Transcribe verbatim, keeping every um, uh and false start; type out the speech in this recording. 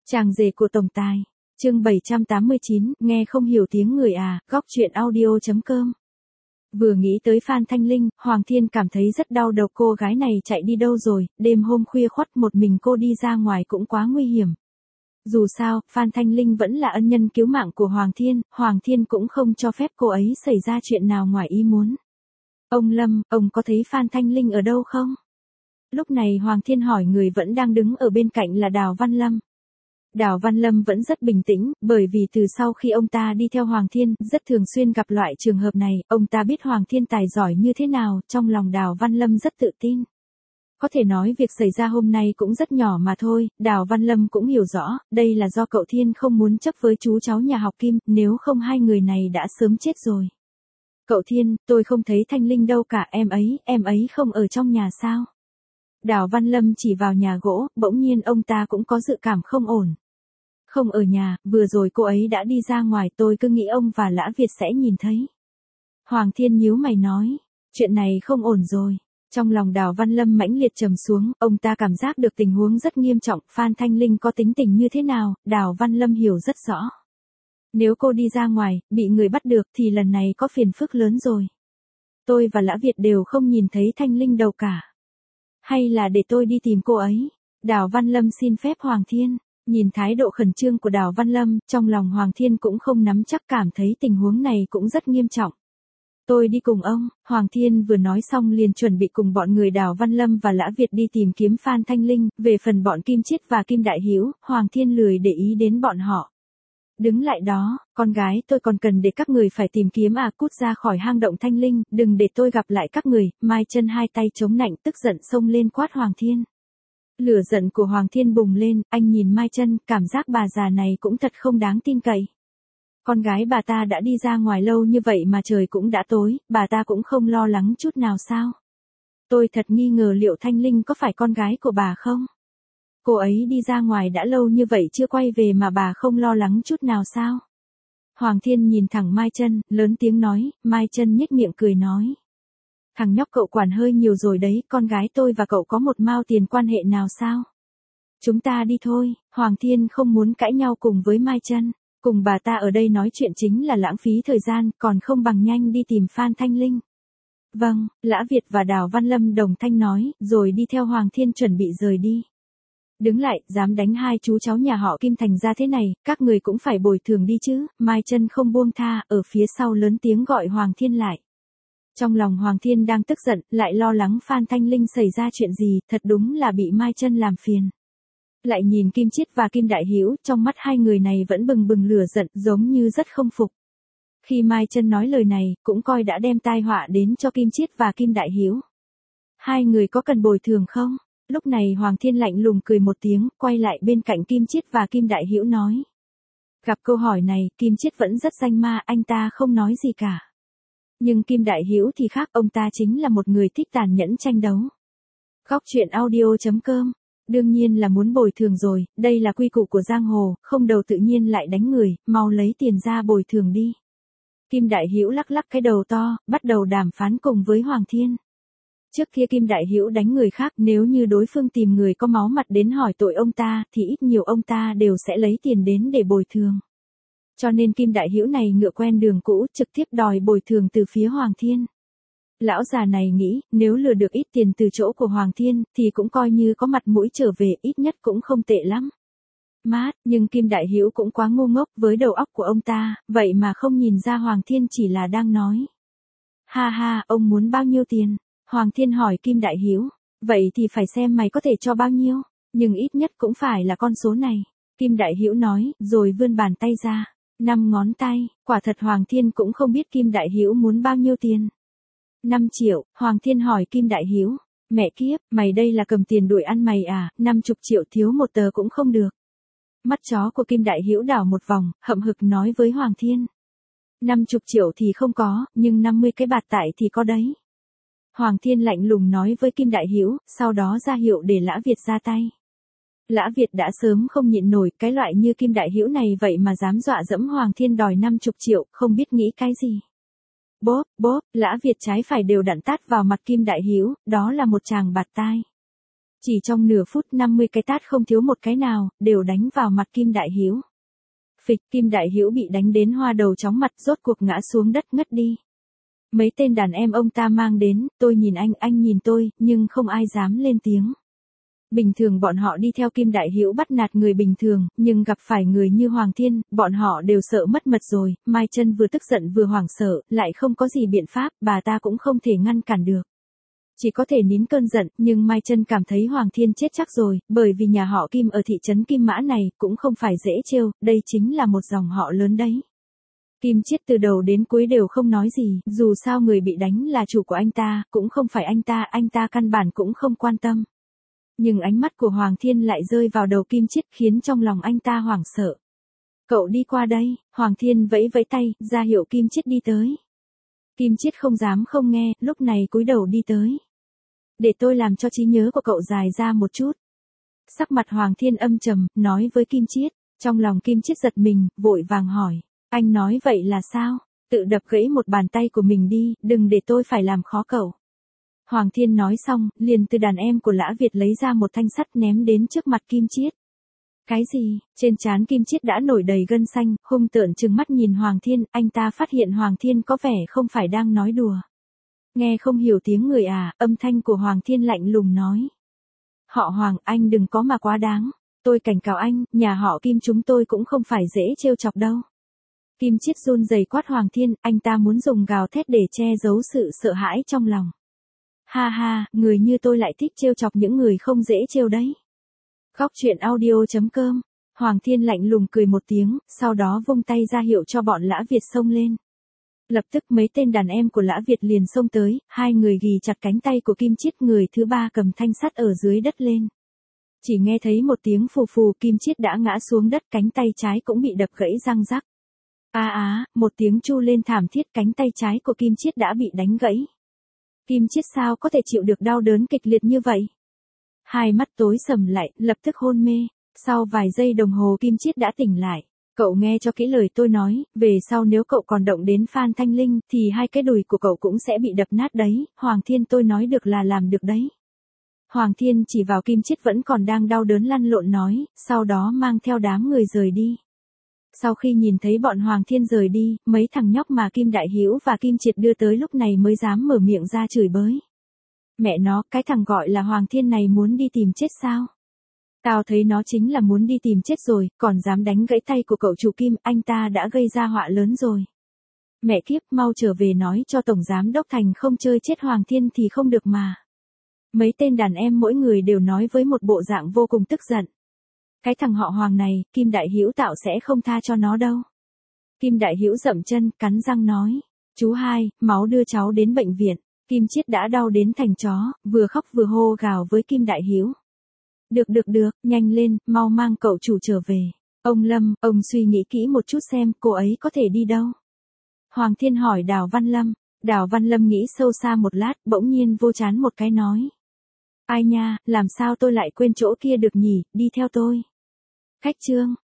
Chàng rể của tổng tài. Chương bảy trăm tám mươi chín, nghe không hiểu tiếng người à, góc truyện audio chấm com. Vừa nghĩ tới Phan Thanh Linh, Hoàng Thiên cảm thấy rất đau đầu, cô gái này chạy đi đâu rồi, đêm hôm khuya khoắt một mình cô đi ra ngoài cũng quá nguy hiểm. Dù sao, Phan Thanh Linh vẫn là ân nhân cứu mạng của Hoàng Thiên, Hoàng Thiên cũng không cho phép cô ấy xảy ra chuyện nào ngoài ý muốn. Ông Lâm, ông có thấy Phan Thanh Linh ở đâu không? Lúc này Hoàng Thiên hỏi người vẫn đang đứng ở bên cạnh là Đào Văn Lâm. Đào Văn Lâm vẫn rất bình tĩnh, bởi vì từ sau khi ông ta đi theo Hoàng Thiên, rất thường xuyên gặp loại trường hợp này, ông ta biết Hoàng Thiên tài giỏi như thế nào, trong lòng Đào Văn Lâm rất tự tin. Có thể nói việc xảy ra hôm nay cũng rất nhỏ mà thôi, Đào Văn Lâm cũng hiểu rõ, đây là do cậu Thiên không muốn chấp với chú cháu nhà họ Kim, nếu không hai người này đã sớm chết rồi. Cậu Thiên, tôi không thấy Thanh Linh đâu cả, em ấy, em ấy không ở trong nhà sao? Đào Văn Lâm chỉ vào nhà gỗ, bỗng nhiên ông ta cũng có dự cảm không ổn. Không ở nhà, vừa rồi cô ấy đã đi ra ngoài, tôi cứ nghĩ ông và Lã Việt sẽ nhìn thấy. Hoàng Thiên nhíu mày nói, chuyện này không ổn rồi. Trong lòng Đào Văn Lâm mãnh liệt trầm xuống, ông ta cảm giác được tình huống rất nghiêm trọng, Phan Thanh Linh có tính tình như thế nào, Đào Văn Lâm hiểu rất rõ. Nếu cô đi ra ngoài, bị người bắt được thì lần này có phiền phức lớn rồi. Tôi và Lã Việt đều không nhìn thấy Thanh Linh đâu cả. Hay là để tôi đi tìm cô ấy? Đào Văn Lâm xin phép Hoàng Thiên. Nhìn thái độ khẩn trương của Đào Văn Lâm, trong lòng Hoàng Thiên cũng không nắm chắc, cảm thấy tình huống này cũng rất nghiêm trọng. Tôi đi cùng ông, Hoàng Thiên vừa nói xong liền chuẩn bị cùng bọn người Đào Văn Lâm và Lã Việt đi tìm kiếm Phan Thanh Linh, về phần bọn Kim Chiết và Kim Đại Hiếu, Hoàng Thiên lười để ý đến bọn họ. Đứng lại đó, con gái tôi còn cần để các người phải tìm kiếm à, cút ra khỏi hang động Thanh Linh, đừng để tôi gặp lại các người, Mai Chân hai tay chống nạnh tức giận xông lên quát Hoàng Thiên. Lửa giận của Hoàng Thiên bùng lên, anh nhìn Mai Chân, cảm giác bà già này cũng thật không đáng tin cậy. Con gái bà ta đã đi ra ngoài lâu như vậy mà trời cũng đã tối, bà ta cũng không lo lắng chút nào sao? Tôi thật nghi ngờ liệu Thanh Linh có phải con gái của bà không? Cô ấy đi ra ngoài đã lâu như vậy chưa quay về mà bà không lo lắng chút nào sao? Hoàng Thiên nhìn thẳng Mai Chân, lớn tiếng nói, Mai Chân nhếch miệng cười nói. Thằng nhóc cậu quản hơi nhiều rồi đấy, con gái tôi và cậu có một mao tiền quan hệ nào sao? Chúng ta đi thôi, Hoàng Thiên không muốn cãi nhau cùng với Mai Chân, cùng bà ta ở đây nói chuyện chính là lãng phí thời gian, còn không bằng nhanh đi tìm Phan Thanh Linh. Vâng, Lã Việt và Đào Văn Lâm đồng thanh nói, rồi đi theo Hoàng Thiên chuẩn bị rời đi. Đứng lại, dám đánh hai chú cháu nhà họ Kim thành ra thế này, các người cũng phải bồi thường đi chứ, Mai Chân không buông tha, ở phía sau lớn tiếng gọi Hoàng Thiên lại. Trong lòng Hoàng Thiên đang tức giận, lại lo lắng Phan Thanh Linh xảy ra chuyện gì, thật đúng là bị Mai Chân làm phiền. Lại nhìn Kim Chiết và Kim Đại Hiếu, trong mắt hai người này vẫn bừng bừng lửa giận, giống như rất không phục. Khi Mai Chân nói lời này, cũng coi đã đem tai họa đến cho Kim Chiết và Kim Đại Hiếu. Hai người có cần bồi thường không? Lúc này Hoàng Thiên lạnh lùng cười một tiếng, quay lại bên cạnh Kim Chiết và Kim Đại Hiếu nói. Gặp câu hỏi này, Kim Chiết vẫn rất danh ma, anh ta không nói gì cả. Nhưng Kim Đại Hiếu thì khác, ông ta chính là một người thích tàn nhẫn tranh đấu. Góc truyện audio chấm com. Đương nhiên là muốn bồi thường rồi, đây là quy củ của giang hồ, không đầu tự nhiên lại đánh người, mau lấy tiền ra bồi thường đi. Kim Đại Hiếu lắc lắc cái đầu to, bắt đầu đàm phán cùng với Hoàng Thiên. Trước kia Kim Đại Hiếu đánh người khác, nếu như đối phương tìm người có máu mặt đến hỏi tội ông ta, thì ít nhiều ông ta đều sẽ lấy tiền đến để bồi thường. Cho nên Kim Đại Hiếu này ngựa quen đường cũ, trực tiếp đòi bồi thường từ phía Hoàng Thiên. Lão già này nghĩ, nếu lừa được ít tiền từ chỗ của Hoàng Thiên, thì cũng coi như có mặt mũi trở về, ít nhất cũng không tệ lắm. Mát, nhưng Kim Đại Hiếu cũng quá ngu ngốc với đầu óc của ông ta, vậy mà không nhìn ra Hoàng Thiên chỉ là đang nói. Ha ha, ông muốn bao nhiêu tiền? Hoàng Thiên hỏi Kim Đại Hiếu. Vậy thì phải xem mày có thể cho bao nhiêu, nhưng ít nhất cũng phải là con số này. Kim Đại Hiếu nói, rồi vươn bàn tay ra. Năm ngón tay, quả thật Hoàng Thiên cũng không biết Kim Đại Hiếu muốn bao nhiêu tiền. Năm triệu, Hoàng Thiên hỏi Kim Đại Hiếu. Mẹ kiếp, mày đây là cầm tiền đuổi ăn mày à, năm chục triệu thiếu một tờ cũng không được. Mắt chó của Kim Đại Hiếu đảo một vòng, hậm hực nói với Hoàng Thiên. Năm chục triệu thì không có, nhưng năm mươi cái bạt tại thì có đấy. Hoàng Thiên lạnh lùng nói với Kim Đại Hiếu, sau đó ra hiệu để Lã Việt ra tay. Lã Việt đã sớm không nhịn nổi, cái loại như Kim Đại Hiếu này vậy mà dám dọa dẫm Hoàng Thiên đòi năm chục triệu, không biết nghĩ cái gì. Bốp, bốp, Lã Việt trái phải đều đặn tát vào mặt Kim Đại Hiếu, đó là một tràng bạt tai. Chỉ trong nửa phút năm mươi cái tát không thiếu một cái nào, đều đánh vào mặt Kim Đại Hiếu. Phịch, Kim Đại Hiếu bị đánh đến hoa đầu chóng mặt, rốt cuộc ngã xuống đất ngất đi. Mấy tên đàn em ông ta mang đến, tôi nhìn anh, anh nhìn tôi, nhưng không ai dám lên tiếng. Bình thường bọn họ đi theo Kim Đại Hiếu bắt nạt người bình thường, nhưng gặp phải người như Hoàng Thiên, bọn họ đều sợ mất mật rồi. Mai Chân vừa tức giận vừa hoảng sợ, lại không có gì biện pháp, bà ta cũng không thể ngăn cản được. Chỉ có thể nín cơn giận, nhưng Mai Chân cảm thấy Hoàng Thiên chết chắc rồi, bởi vì nhà họ Kim ở thị trấn Kim Mã này cũng không phải dễ trêu, đây chính là một dòng họ lớn đấy. Kim Chiết từ đầu đến cuối đều không nói gì, dù sao người bị đánh là chủ của anh ta, cũng không phải anh ta, anh ta căn bản cũng không quan tâm. Nhưng ánh mắt của Hoàng Thiên lại rơi vào đầu Kim Chiết khiến trong lòng anh ta hoảng sợ. Cậu đi qua đây, Hoàng Thiên vẫy vẫy tay, ra hiệu Kim Chiết đi tới. Kim Chiết không dám không nghe, lúc này cúi đầu đi tới. Để tôi làm cho trí nhớ của cậu dài ra một chút. Sắc mặt Hoàng Thiên âm trầm, nói với Kim Chiết. Trong lòng Kim Chiết giật mình, vội vàng hỏi. Anh nói vậy là sao? Tự đập gãy một bàn tay của mình đi, đừng để tôi phải làm khó cậu. Hoàng Thiên nói xong, liền từ đàn em của Lã Việt lấy ra một thanh sắt ném đến trước mặt Kim Chiết. Cái gì? Trên trán Kim Chiết đã nổi đầy gân xanh, hung tợn trừng mắt nhìn Hoàng Thiên, anh ta phát hiện Hoàng Thiên có vẻ không phải đang nói đùa. Nghe không hiểu tiếng người à, âm thanh của Hoàng Thiên lạnh lùng nói. Họ Hoàng, anh đừng có mà quá đáng. Tôi cảnh cáo anh, nhà họ Kim chúng tôi cũng không phải dễ trêu chọc đâu. Kim Chiết run rẩy quát Hoàng Thiên, anh ta muốn dùng gào thét để che giấu sự sợ hãi trong lòng. Ha ha, người như tôi lại thích trêu chọc những người không dễ trêu đấy. Góc truyện audio chấm com. Hoàng Thiên lạnh lùng cười một tiếng, sau đó vung tay ra hiệu cho bọn Lã Việt xông lên. Lập tức mấy tên đàn em của Lã Việt liền xông tới, hai người ghì chặt cánh tay của Kim Chiết, người thứ ba cầm thanh sắt ở dưới đất lên. Chỉ nghe thấy một tiếng phù phù, Kim Chiết đã ngã xuống đất, cánh tay trái cũng bị đập gãy răng rắc. A á, một tiếng chu lên thảm thiết, cánh tay trái của Kim Chiết đã bị đánh gãy. Kim Chiết sao có thể chịu được đau đớn kịch liệt như vậy? Hai mắt tối sầm lại, lập tức hôn mê. Sau vài giây đồng hồ Kim Chiết đã tỉnh lại. Cậu nghe cho kỹ lời tôi nói, về sau nếu cậu còn động đến Phan Thanh Linh, thì hai cái đùi của cậu cũng sẽ bị đập nát đấy. Hoàng Thiên, tôi nói được là làm được đấy. Hoàng Thiên chỉ vào Kim Chiết vẫn còn đang đau đớn lăn lộn nói, sau đó mang theo đám người rời đi. Sau khi nhìn thấy bọn Hoàng Thiên rời đi, mấy thằng nhóc mà Kim Đại Hiếu và Kim Triệt đưa tới lúc này mới dám mở miệng ra chửi bới. Mẹ nó, cái thằng gọi là Hoàng Thiên này muốn đi tìm chết sao? Tao thấy nó chính là muốn đi tìm chết rồi, còn dám đánh gãy tay của cậu chủ Kim, anh ta đã gây ra họa lớn rồi. Mẹ kiếp, mau trở về nói cho Tổng Giám Đốc Thành không chơi chết Hoàng Thiên thì không được mà. Mấy tên đàn em mỗi người đều nói với một bộ dạng vô cùng tức giận. Cái thằng họ Hoàng này, Kim Đại Hiếu tạo sẽ không tha cho nó đâu. Kim Đại Hiếu dậm chân, cắn răng nói. Chú hai, máu đưa cháu đến bệnh viện. Kim Chiết đã đau đến thành chó, vừa khóc vừa hô gào với Kim Đại Hiếu. Được được được, nhanh lên, mau mang cậu chủ trở về. Ông Lâm, ông suy nghĩ kỹ một chút xem cô ấy có thể đi đâu. Hoàng Thiên hỏi Đào Văn Lâm. Đào Văn Lâm nghĩ sâu xa một lát, bỗng nhiên vô chán một cái nói. Ai nha, làm sao tôi lại quên chỗ kia được nhỉ, đi theo tôi. Khách trương,